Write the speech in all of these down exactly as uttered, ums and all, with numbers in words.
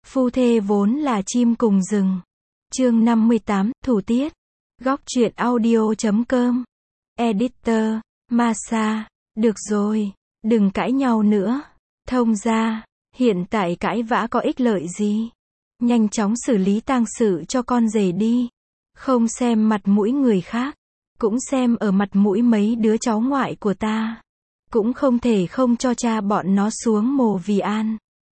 Phu thê vốn là chim cùng rừng. Chương năm mươi tám, Thủ tiết. Góc truyện audio chấm com. Editor, Masa. Được rồi, đừng cãi nhau nữa. Thông ra, hiện tại cãi vã có ích lợi gì? Nhanh chóng xử lý tang sự cho con rể đi. Không xem mặt mũi người khác, cũng xem ở mặt mũi mấy đứa cháu ngoại của ta. Cũng không thể không cho cha bọn nó xuống mồ vì an.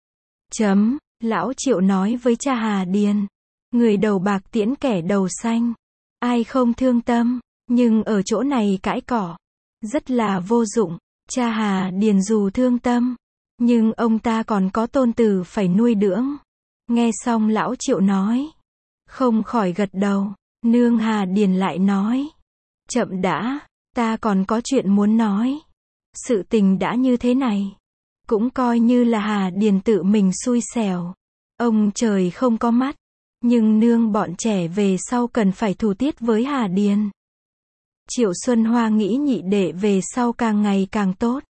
Chấm, lão Triệu nói với cha Hà Điền. Người đầu bạc tiễn kẻ đầu xanh. Ai không thương tâm, nhưng ở chỗ này cãi cỏ. Rất là vô dụng. Cha Hà Điền dù thương tâm, nhưng ông ta còn có tôn tử phải nuôi dưỡng. Nghe xong lão Triệu nói, không khỏi gật đầu. Nương Hà Điền lại nói, chậm đã, ta còn có chuyện muốn nói. Sự tình đã như thế này, cũng coi như là Hà Điền tự mình xui xẻo. Ông trời không có mắt, nhưng nương bọn trẻ về sau cần phải thủ tiết với Hà Điền. Triệu Xuân Hoa nghĩ nhị đệ về sau càng ngày càng tốt.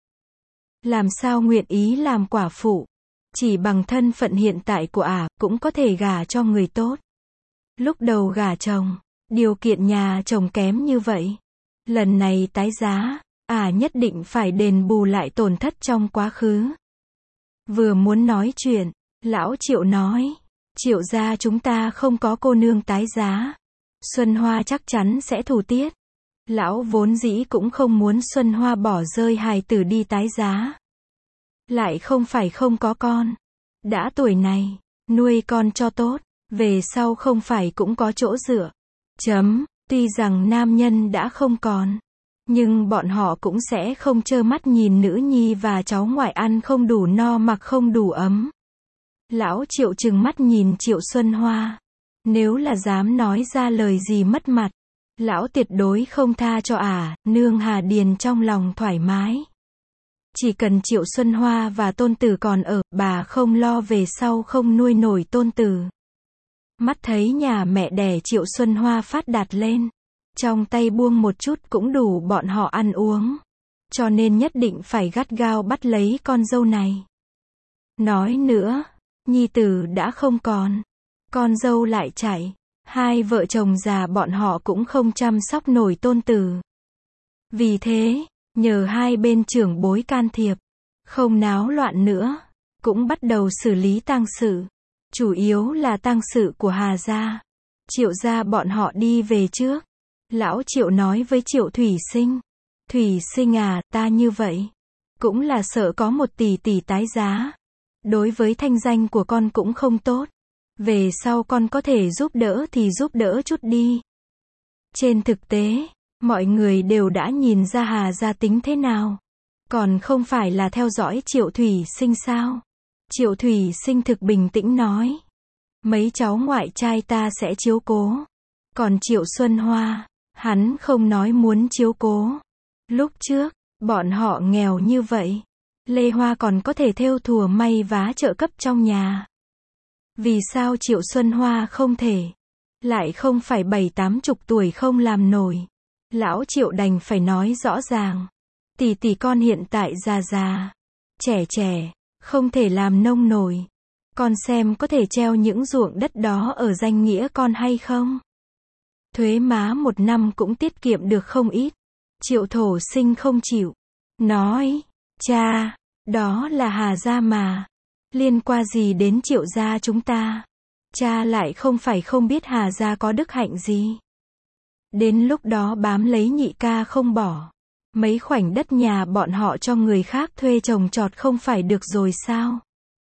Làm sao nguyện ý làm quả phụ, chỉ bằng thân phận hiện tại của ả, cũng có thể gả cho người tốt. Lúc đầu gả chồng, điều kiện nhà chồng kém như vậy. Lần này tái giá, ả nhất định phải đền bù lại tổn thất trong quá khứ. Vừa muốn nói chuyện, lão Triệu nói, Triệu gia chúng ta không có cô nương tái giá. Xuân Hoa chắc chắn sẽ thủ tiết. Lão vốn dĩ cũng không muốn Xuân Hoa bỏ rơi hài tử đi tái giá. Lại không phải không có con. Đã tuổi này, nuôi con cho tốt, về sau không phải cũng có chỗ dựa. Chấm, tuy rằng nam nhân đã không còn, nhưng bọn họ cũng sẽ không trơ mắt nhìn nữ nhi và cháu ngoại ăn không đủ no mặc không đủ ấm. Lão Triệu trừng mắt nhìn Triệu Xuân Hoa. Nếu là dám nói ra lời gì mất mặt, lão tuyệt đối không tha cho ả. Nương Hà Điền trong lòng thoải mái. Chỉ cần Triệu Xuân Hoa và tôn tử còn ở, bà không lo về sau không nuôi nổi tôn tử. Mắt thấy nhà mẹ đẻ Triệu Xuân Hoa phát đạt lên, trong tay buông một chút cũng đủ bọn họ ăn uống. Cho nên nhất định phải gắt gao bắt lấy con dâu này. Nói nữa, nhi tử đã không còn, con dâu lại chạy. Hai vợ chồng già bọn họ cũng không chăm sóc nổi tôn tử. Vì thế, nhờ hai bên trưởng bối can thiệp, không náo loạn nữa, cũng bắt đầu xử lý tang sự. Chủ yếu là tang sự của Hà gia. Triệu gia bọn họ đi về trước. Lão Triệu nói với Triệu Thủy Sinh. Thủy Sinh à, ta như vậy, cũng là sợ có một tỷ tỷ tái giá. Đối với thanh danh của con cũng không tốt. Về sau con có thể giúp đỡ thì giúp đỡ chút đi. Trên thực tế, mọi người đều đã nhìn ra Hà gia tính thế nào. Còn không phải là theo dõi Triệu Thủy Sinh sao? Triệu Thủy Sinh thực bình tĩnh nói. Mấy cháu ngoại trai ta sẽ chiếu cố. Còn Triệu Xuân Hoa, hắn không nói muốn chiếu cố. Lúc trước, bọn họ nghèo như vậy. Lê Hoa còn có thể thêu thùa may vá trợ cấp trong nhà. Vì sao Triệu Xuân Hoa không thể? Lại không phải bảy tám chục tuổi không làm nổi. Lão Triệu đành phải nói rõ ràng. Tỷ tỷ con hiện tại già già, trẻ trẻ, không thể làm nông nổi. Con xem có thể treo những ruộng đất đó ở danh nghĩa con hay không? Thuế má một năm cũng tiết kiệm được không ít. Triệu Thổ Sinh không chịu. Nói, cha, đó là Hà gia mà. Liên quan gì đến Triệu gia chúng ta? Cha lại không phải không biết Hà gia có đức hạnh gì. Đến lúc đó bám lấy nhị ca không bỏ. Mấy khoảnh đất nhà bọn họ cho người khác thuê trồng trọt không phải được rồi sao?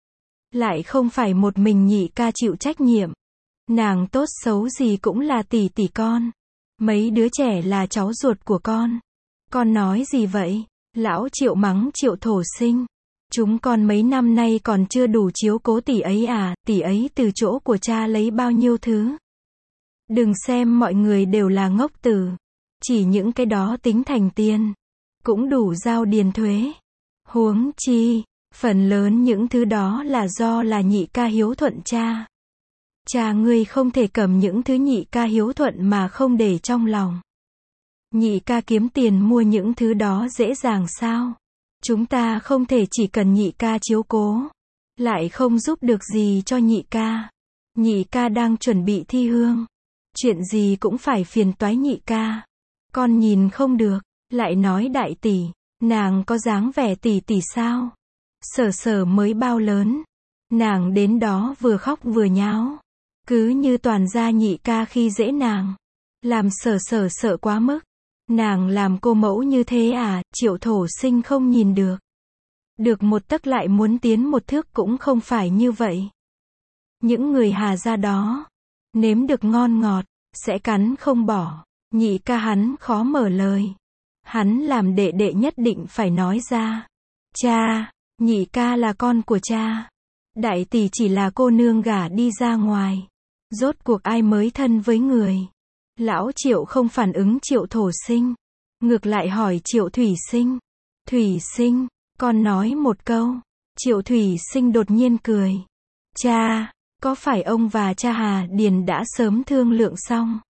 Lại không phải một mình nhị ca chịu trách nhiệm. Nàng tốt xấu gì cũng là tỷ tỷ con. Mấy đứa trẻ là cháu ruột của con. Con nói gì vậy? Lão Triệu mắng Triệu Thổ Sinh. Chúng con mấy năm nay còn chưa đủ chiếu cố tỷ ấy à, tỷ ấy từ chỗ của cha lấy bao nhiêu thứ. Đừng xem mọi người đều là ngốc tử. Chỉ những cái đó tính thành tiền, cũng đủ giao điền thuế. Huống chi, phần lớn những thứ đó là do là nhị ca hiếu thuận cha. Cha ngươi không thể cầm những thứ nhị ca hiếu thuận mà không để trong lòng. Nhị ca kiếm tiền mua những thứ đó dễ dàng sao? Chúng ta không thể chỉ cần nhị ca chiếu cố. lại không giúp được gì cho nhị ca. Nhị ca đang chuẩn bị thi hương. Chuyện gì cũng phải phiền toái nhị ca. Con nhìn không được, lại nói đại tỷ, nàng có dáng vẻ tỷ tỷ sao? Sở sở mới bao lớn. Nàng đến đó vừa khóc vừa nháo. Cứ như toàn gia nhị ca khi dễ nàng. Làm sở sở sợ quá mức. Nàng làm cô mẫu như thế à, Triệu Thổ Sinh không nhìn được. Được một tấc lại muốn tiến một thước cũng không phải như vậy. Những người Hà gia đó, nếm được ngon ngọt, sẽ cắn không bỏ. Nhị ca hắn khó mở lời. Hắn làm đệ đệ nhất định phải nói ra. Cha, nhị ca là con của cha. Đại tỷ chỉ là cô nương gả đi ra ngoài. Rốt cuộc ai mới thân với người. Lão Triệu không phản ứng Triệu Thổ Sinh. Ngược lại hỏi Triệu Thủy Sinh. Thủy Sinh, con nói một câu. Triệu Thủy Sinh đột nhiên cười. Cha, có phải ông và cha Hà Điền đã sớm thương lượng xong?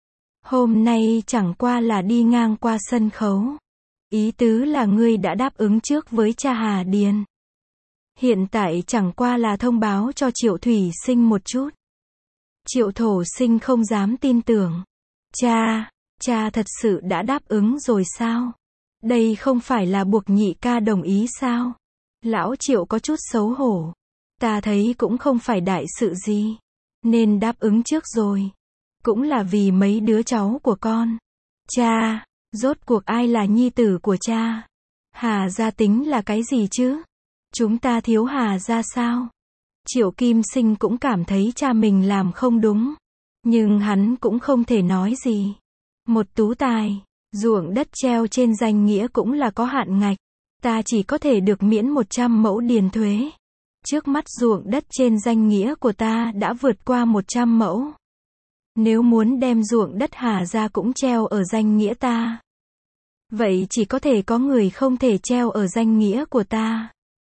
Hôm nay chẳng qua là đi ngang qua sân khấu. Ý tứ là ngươi đã đáp ứng trước với cha Hà Điền. Hiện tại chẳng qua là thông báo cho Triệu Thủy Sinh một chút. Triệu Thổ Sinh không dám tin tưởng. Cha, cha thật sự đã đáp ứng rồi sao? Đây không phải là buộc nhị ca đồng ý sao? Lão Triệu có chút xấu hổ. Ta thấy cũng không phải đại sự gì. Nên đáp ứng trước rồi. Cũng là vì mấy đứa cháu của con. Cha, rốt cuộc ai là nhi tử của cha? Hà gia tính là cái gì chứ? Chúng ta thiếu Hà gia sao? Triệu Kim Sinh cũng cảm thấy cha mình làm không đúng. Nhưng hắn cũng không thể nói gì. Một tú tài, ruộng đất treo trên danh nghĩa cũng là có hạn ngạch. Ta chỉ có thể được miễn một trăm mẫu điền thuế. Trước mắt ruộng đất trên danh nghĩa của ta đã vượt qua một trăm mẫu. Nếu muốn đem ruộng đất Hà gia cũng treo ở danh nghĩa ta. Vậy chỉ có thể có người không thể treo ở danh nghĩa của ta.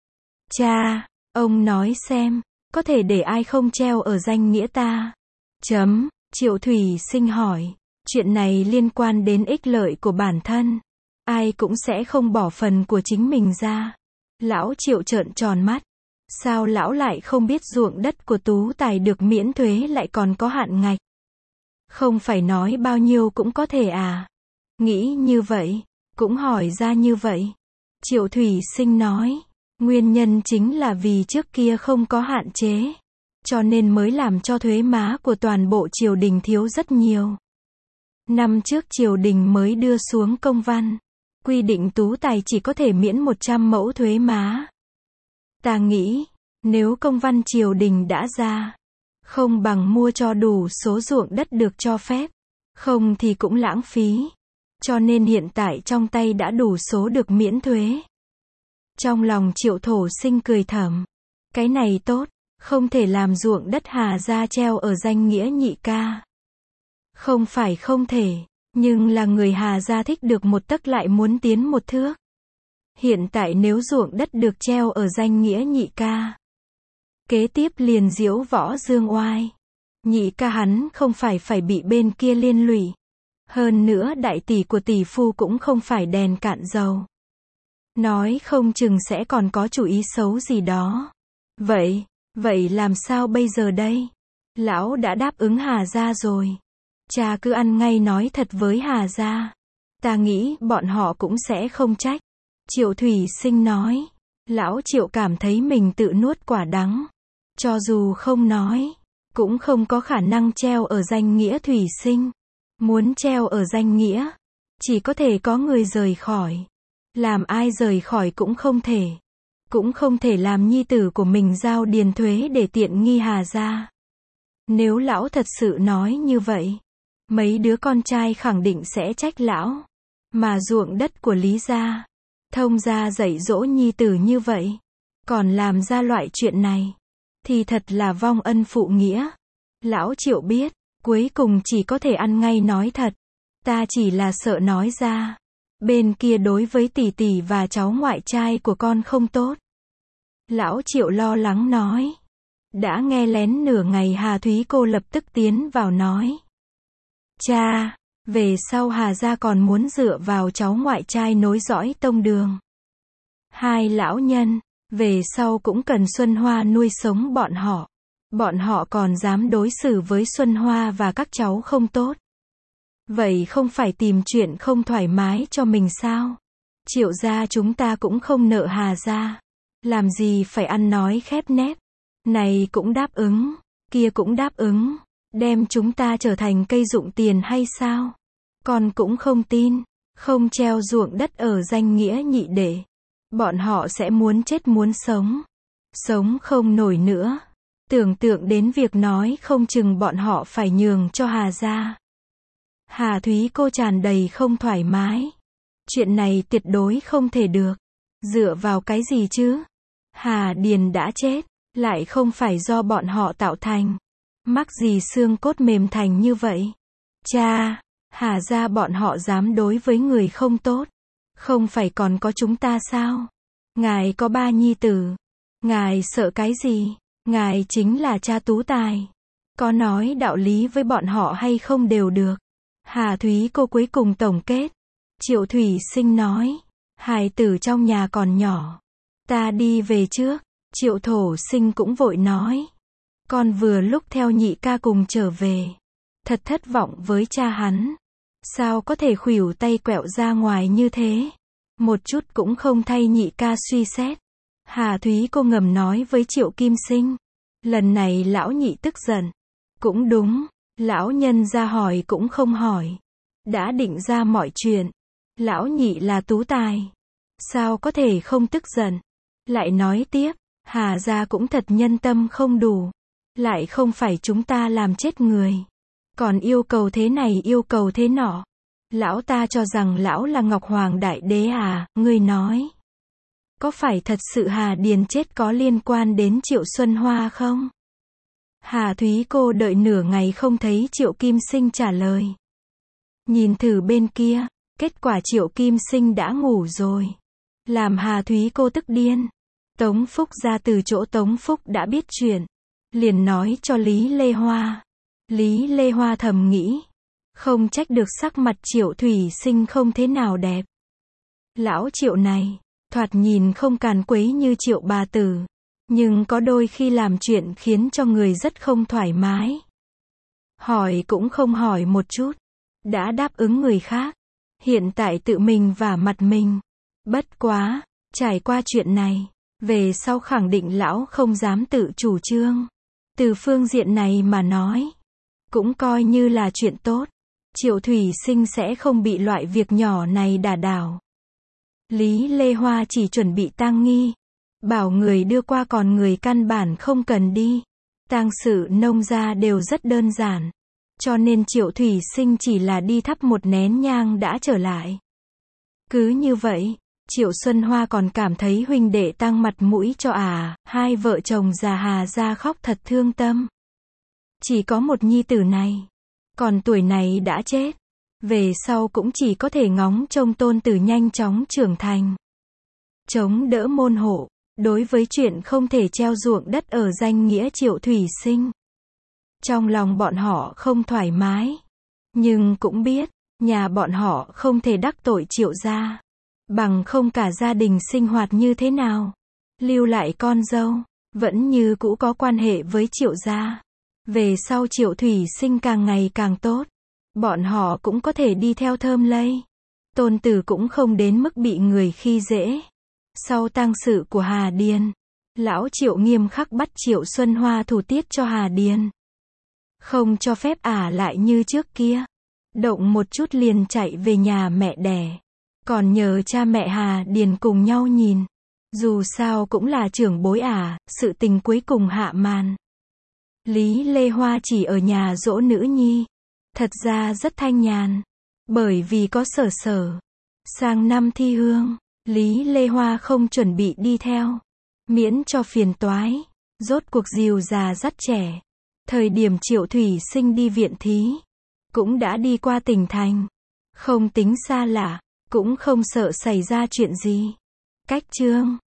Cha, ông nói xem, có thể để ai không treo ở danh nghĩa ta? Chấm, Triệu Thủy Sinh hỏi. Chuyện này liên quan đến ích lợi của bản thân. Ai cũng sẽ không bỏ phần của chính mình ra. Lão Triệu trợn tròn mắt. Sao lão lại không biết ruộng đất của tú tài được miễn thuế lại còn có hạn ngạch? Không phải nói bao nhiêu cũng có thể à? Nghĩ như vậy, cũng hỏi ra như vậy. Triệu Thủy Sinh nói, nguyên nhân chính là vì trước kia không có hạn chế. Cho nên mới làm cho thuế má của toàn bộ triều đình thiếu rất nhiều. Năm trước triều đình mới đưa xuống công văn. Quy định tú tài chỉ có thể miễn một trăm mẫu thuế má. Ta nghĩ, nếu công văn triều đình đã ra, không bằng mua cho đủ số ruộng đất được cho phép. Không thì cũng lãng phí. Cho nên hiện tại trong tay đã đủ số được miễn thuế. Trong lòng Triệu Thổ Sinh cười thầm. Cái này tốt, không thể làm ruộng đất Hà gia treo ở danh nghĩa nhị ca. Không phải không thể, nhưng là người Hà gia thích được một tấc lại muốn tiến một thước. Hiện tại nếu ruộng đất được treo ở danh nghĩa nhị ca, kế tiếp liền diễu võ dương oai. Nhị ca hắn không phải phải bị bên kia liên lụy. Hơn nữa đại tỷ của tỷ phu cũng không phải đèn cạn dầu. Nói không chừng sẽ còn có chủ ý xấu gì đó. Vậy, vậy làm sao bây giờ đây? Lão đã đáp ứng Hà gia rồi. Cha cứ ăn ngay nói thật với Hà gia. Ta nghĩ bọn họ cũng sẽ không trách. Triệu Thủy Sinh nói. Lão Triệu cảm thấy mình tự nuốt quả đắng. Cho dù không nói, cũng không có khả năng treo ở danh nghĩa Thủy Sinh. Muốn treo ở danh nghĩa, chỉ có thể có người rời khỏi. Làm ai rời khỏi cũng không thể. Cũng không thể làm nhi tử của mình giao điền thuế để tiện nghi Hà gia. Nếu lão thật sự nói như vậy, mấy đứa con trai khẳng định sẽ trách lão. Mà ruộng đất của Lý gia, Thông gia dạy dỗ nhi tử như vậy, còn làm ra loại chuyện này, thì thật là vong ân phụ nghĩa. Lão Triệu biết, cuối cùng chỉ có thể ăn ngay nói thật. Ta chỉ là sợ nói ra. Bên kia đối với tỷ tỷ và cháu ngoại trai của con không tốt. Lão Triệu lo lắng nói. Đã nghe lén nửa ngày Hà Thúy cô lập tức tiến vào nói. Cha, về sau Hà gia còn muốn dựa vào cháu ngoại trai nối dõi tông đường. Hai lão nhân, Về sau cũng cần Xuân Hoa nuôi sống bọn họ. Bọn họ còn dám đối xử với Xuân Hoa và các cháu không tốt. Vậy không phải tìm chuyện không thoải mái cho mình sao? Triệu gia chúng ta cũng không nợ Hà gia. Làm gì phải ăn nói khép nép. Này cũng đáp ứng, kia cũng đáp ứng. Đem chúng ta trở thành cây dụng tiền hay sao? Con cũng không tin. Không treo ruộng đất ở danh nghĩa nhị đệ. Bọn họ sẽ muốn chết muốn sống. Sống không nổi nữa. Tưởng tượng đến việc nói không chừng bọn họ phải nhường cho Hà gia. Hà Thúy cô tràn đầy không thoải mái. Chuyện này tuyệt đối không thể được. Dựa vào cái gì chứ? Hà Điền đã chết, lại không phải do bọn họ tạo thành. Mắc gì xương cốt mềm thành như vậy? Cha, Hà gia bọn họ dám đối với người không tốt. Không phải còn có chúng ta sao? Ngài có ba nhi tử. Ngài sợ cái gì? Ngài chính là cha tú tài. Có nói đạo lý với bọn họ hay không đều được. Hà Thúy cô cuối cùng tổng kết. Triệu Thủy Sinh nói. Hài tử trong nhà còn nhỏ. Ta đi về trước. Triệu Thổ Sinh cũng vội nói. Con vừa lúc theo nhị ca cùng trở về. Thật thất vọng với cha hắn. Sao có thể khuỷu tay quẹo ra ngoài như thế? Một chút cũng không thay nhị ca suy xét. Hà Thúy cô ngầm nói với Triệu Kim Sinh. Lần này lão nhị tức giận. Cũng đúng. Lão nhân ra hỏi cũng không hỏi. Đã định ra mọi chuyện. Lão nhị là tú tài. Sao có thể không tức giận? Lại nói tiếp. Hà gia cũng thật nhân tâm không đủ. Lại không phải chúng ta làm chết người. Còn yêu cầu thế này yêu cầu thế nọ. Lão ta cho rằng lão là Ngọc Hoàng Đại Đế à, ngươi nói. Có phải thật sự Hà Điền chết có liên quan đến Triệu Xuân Hoa không? Hà Thúy cô đợi nửa ngày không thấy Triệu Kim Sinh trả lời. Nhìn thử bên kia, kết quả Triệu Kim Sinh đã ngủ rồi. Làm Hà Thúy cô tức điên. Tống Phúc ra từ chỗ Tống Phúc đã biết chuyện. Liền nói cho Lý Lê Hoa. Lý Lê Hoa thầm nghĩ. Không trách được sắc mặt Triệu Thủy Sinh không thế nào đẹp. Lão Triệu này, thoạt nhìn không càn quấy như Triệu bà tử. Nhưng có đôi khi làm chuyện khiến cho người rất không thoải mái. Hỏi cũng không hỏi một chút. Đã đáp ứng người khác. Hiện tại tự mình vả mặt mình. Bất quá, trải qua chuyện này. Về sau khẳng định lão không dám tự chủ trương. Từ phương diện này mà nói. Cũng coi như là chuyện tốt. Triệu Thủy Sinh sẽ không bị loại việc nhỏ này đả đảo. Lý Lê Hoa chỉ chuẩn bị tang nghi. Bảo người đưa qua còn người căn bản không cần đi. Tang sự nông gia đều rất đơn giản. Cho nên Triệu Thủy Sinh chỉ là đi thắp một nén nhang đã trở lại. Cứ như vậy, Triệu Xuân Hoa còn cảm thấy huynh đệ tăng mặt mũi cho à, hai vợ chồng già Hà ra khóc thật thương tâm. Chỉ có một nhi tử này. Còn tuổi này đã chết. Về sau cũng chỉ có thể ngóng trông tôn tử nhanh chóng trưởng thành. Chống đỡ môn hộ. Đối với chuyện không thể treo ruộng đất ở danh nghĩa Triệu Thủy Sinh. Trong lòng bọn họ không thoải mái. Nhưng cũng biết, nhà bọn họ không thể đắc tội Triệu gia. Bằng không cả gia đình sinh hoạt như thế nào. Lưu lại con dâu, vẫn như cũ có quan hệ với Triệu gia. Về sau Triệu Thủy Sinh càng ngày càng tốt. Bọn họ cũng có thể đi theo thơm lây. Tôn tử cũng không đến mức bị người khi dễ. Sau tang sự của Hà Điền, lão Triệu nghiêm khắc bắt Triệu Xuân Hoa thủ tiết cho Hà Điền. Không cho phép ả lại như trước kia. Động một chút liền chạy về nhà mẹ đẻ. Còn nhờ cha mẹ Hà Điền cùng nhau nhìn. Dù sao cũng là trưởng bối ả, sự tình cuối cùng hạ màn. Lý Lê Hoa chỉ ở nhà dỗ nữ nhi. Thật ra rất thanh nhàn. Bởi vì có Sở Sở. Sang năm thi hương, Lý Lê Hoa không chuẩn bị đi theo. Miễn cho phiền toái. Rốt cuộc dìu già dắt trẻ. Thời điểm Triệu Thủy Sinh đi viện thí. Cũng đã đi qua tỉnh thành. Không tính xa lạ. Cũng không sợ xảy ra chuyện gì. Cách chương